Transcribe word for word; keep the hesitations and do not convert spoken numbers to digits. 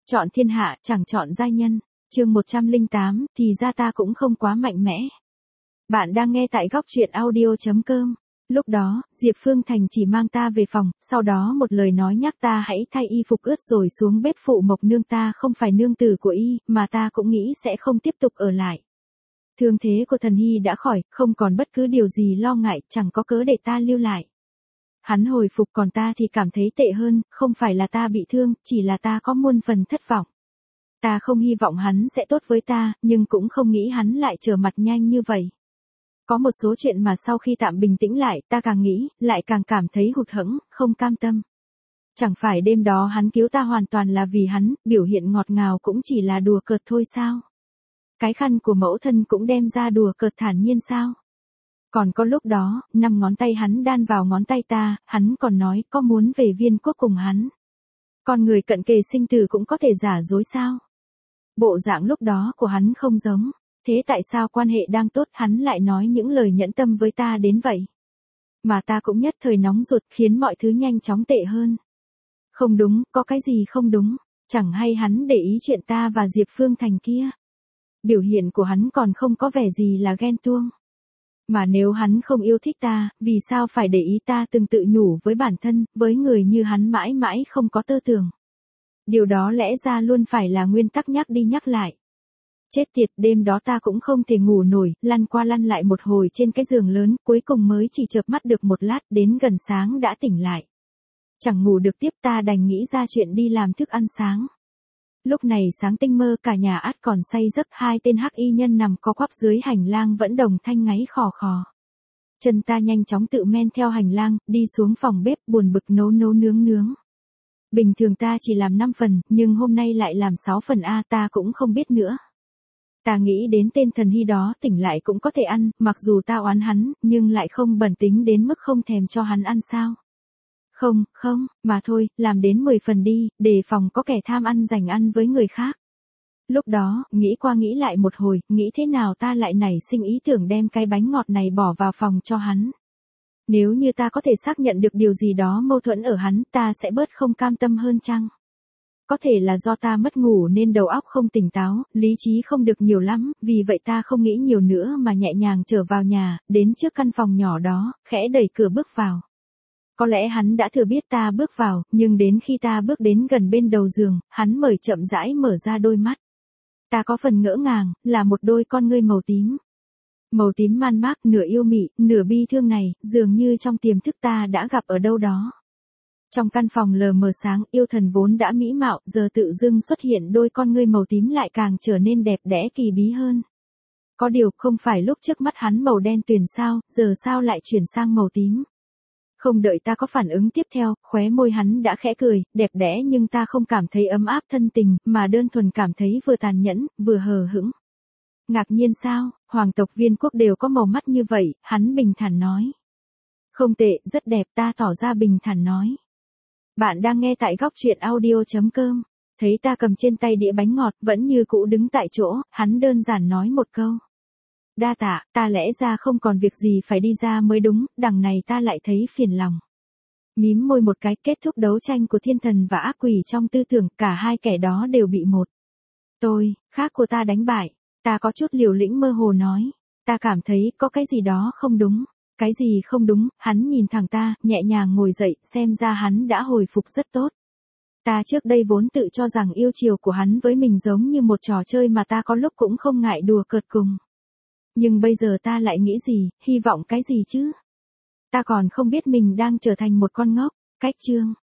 Chọn thiên hạ, chẳng chọn giai nhân. Chương một trăm lẻ tám, thì ra ta cũng không quá mạnh mẽ. Bạn đang nghe tại góc truyện audio chấm com. Lúc đó, Diệp Phương Thành chỉ mang ta về phòng, sau đó một lời nói nhắc ta hãy thay y phục ướt rồi xuống bếp phụ Mộc Nương. Ta không phải nương tử của y, mà ta cũng nghĩ sẽ không tiếp tục ở lại. Thương thế của Thần Hy đã khỏi, không còn bất cứ điều gì lo ngại, chẳng có cớ để ta lưu lại. Hắn hồi phục, còn ta thì cảm thấy tệ hơn, không phải là ta bị thương, chỉ là ta có muôn phần thất vọng. Ta không hy vọng hắn sẽ tốt với ta, nhưng cũng không nghĩ hắn lại trở mặt nhanh như vậy. Có một số chuyện mà sau khi tạm bình tĩnh lại, ta càng nghĩ, lại càng cảm thấy hụt hẫng, không cam tâm. Chẳng phải đêm đó hắn cứu ta hoàn toàn là vì hắn, biểu hiện ngọt ngào cũng chỉ là đùa cợt thôi sao? Cái khăn của mẫu thân cũng đem ra đùa cợt thản nhiên sao? Còn có lúc đó, năm ngón tay hắn đan vào ngón tay ta, hắn còn nói có muốn về Viên Quốc cùng hắn. Con người cận kề sinh tử cũng có thể giả dối sao? Bộ dạng lúc đó của hắn không giống. Thế tại sao quan hệ đang tốt hắn lại nói những lời nhẫn tâm với ta đến vậy? Mà ta cũng nhất thời nóng ruột khiến mọi thứ nhanh chóng tệ hơn. Không đúng, có cái gì không đúng? Chẳng hay hắn để ý chuyện ta và Diệp Phương Thành kia. Biểu hiện của hắn còn không có vẻ gì là ghen tuông. Mà nếu hắn không yêu thích ta, vì sao phải để ý? Ta từng tự nhủ với bản thân, với người như hắn mãi mãi không có tơ tưởng. Điều đó lẽ ra luôn phải là nguyên tắc nhắc đi nhắc lại. Chết tiệt, đêm đó ta cũng không thể ngủ nổi, lăn qua lăn lại một hồi trên cái giường lớn, cuối cùng mới chỉ chợp mắt được một lát, đến gần sáng đã tỉnh lại. Chẳng ngủ được tiếp, ta đành nghĩ ra chuyện đi làm thức ăn sáng. Lúc này sáng tinh mơ, cả nhà ắt còn say giấc, hai tên hắc y nhân nằm co quắp dưới hành lang vẫn đồng thanh ngáy khò khò. Chân ta nhanh chóng tự men theo hành lang, đi xuống phòng bếp buồn bực nấu nấu nướng nướng. Bình thường ta chỉ làm năm phần, nhưng hôm nay lại làm sáu phần a, ta cũng không biết nữa. Ta nghĩ đến tên Thần Hy đó tỉnh lại cũng có thể ăn, mặc dù ta oán hắn, nhưng lại không bẩn tính đến mức không thèm cho hắn ăn sao. Không, không, mà thôi, làm đến mười phần đi, đề phòng có kẻ tham ăn giành ăn với người khác. Lúc đó, nghĩ qua nghĩ lại một hồi, nghĩ thế nào ta lại nảy sinh ý tưởng đem cái bánh ngọt này bỏ vào phòng cho hắn. Nếu như ta có thể xác nhận được điều gì đó mâu thuẫn ở hắn, ta sẽ bớt không cam tâm hơn chăng? Có thể là do ta mất ngủ nên đầu óc không tỉnh táo, lý trí không được nhiều lắm, vì vậy ta không nghĩ nhiều nữa mà nhẹ nhàng trở vào nhà, đến trước căn phòng nhỏ đó, khẽ đẩy cửa bước vào. Có lẽ hắn đã thừa biết ta bước vào, nhưng đến khi ta bước đến gần bên đầu giường, hắn mới chậm rãi mở ra đôi mắt. Ta có phần ngỡ ngàng, là một đôi con ngươi màu tím. Màu tím man mác, nửa yêu mị, nửa bi thương này, dường như trong tiềm thức ta đã gặp ở đâu đó. Trong căn phòng lờ mờ sáng, yêu thần vốn đã mỹ mạo, giờ tự dưng xuất hiện đôi con ngươi màu tím lại càng trở nên đẹp đẽ kỳ bí hơn. Có điều, không phải lúc trước mắt hắn màu đen tuyền sao, giờ sao lại chuyển sang màu tím. Không đợi ta có phản ứng tiếp theo, khóe môi hắn đã khẽ cười, đẹp đẽ nhưng ta không cảm thấy ấm áp thân tình, mà đơn thuần cảm thấy vừa tàn nhẫn, vừa hờ hững. Ngạc nhiên sao, hoàng tộc Viên Quốc đều có màu mắt như vậy, hắn bình thản nói. Không tệ, rất đẹp, ta tỏ ra bình thản nói. Bạn đang nghe tại góc truyện audio chấm com. Thấy ta cầm trên tay đĩa bánh ngọt, vẫn như cũ đứng tại chỗ, hắn đơn giản nói một câu. Đa tạ, ta lẽ ra không còn việc gì phải đi ra mới đúng, đằng này ta lại thấy phiền lòng. Mím môi một cái, kết thúc đấu tranh của thiên thần và ác quỷ trong tư tưởng, cả hai kẻ đó đều bị một. Tôi, khác của ta đánh bại. Ta có chút liều lĩnh mơ hồ nói. Ta cảm thấy có cái gì đó không đúng. Cái gì không đúng? Hắn nhìn thẳng ta, nhẹ nhàng ngồi dậy, xem ra hắn đã hồi phục rất tốt. Ta trước đây vốn tự cho rằng yêu chiều của hắn với mình giống như một trò chơi mà ta có lúc cũng không ngại đùa cợt cùng. Nhưng bây giờ ta lại nghĩ gì, hy vọng cái gì chứ? Ta còn không biết mình đang trở thành một con ngốc. Cách chương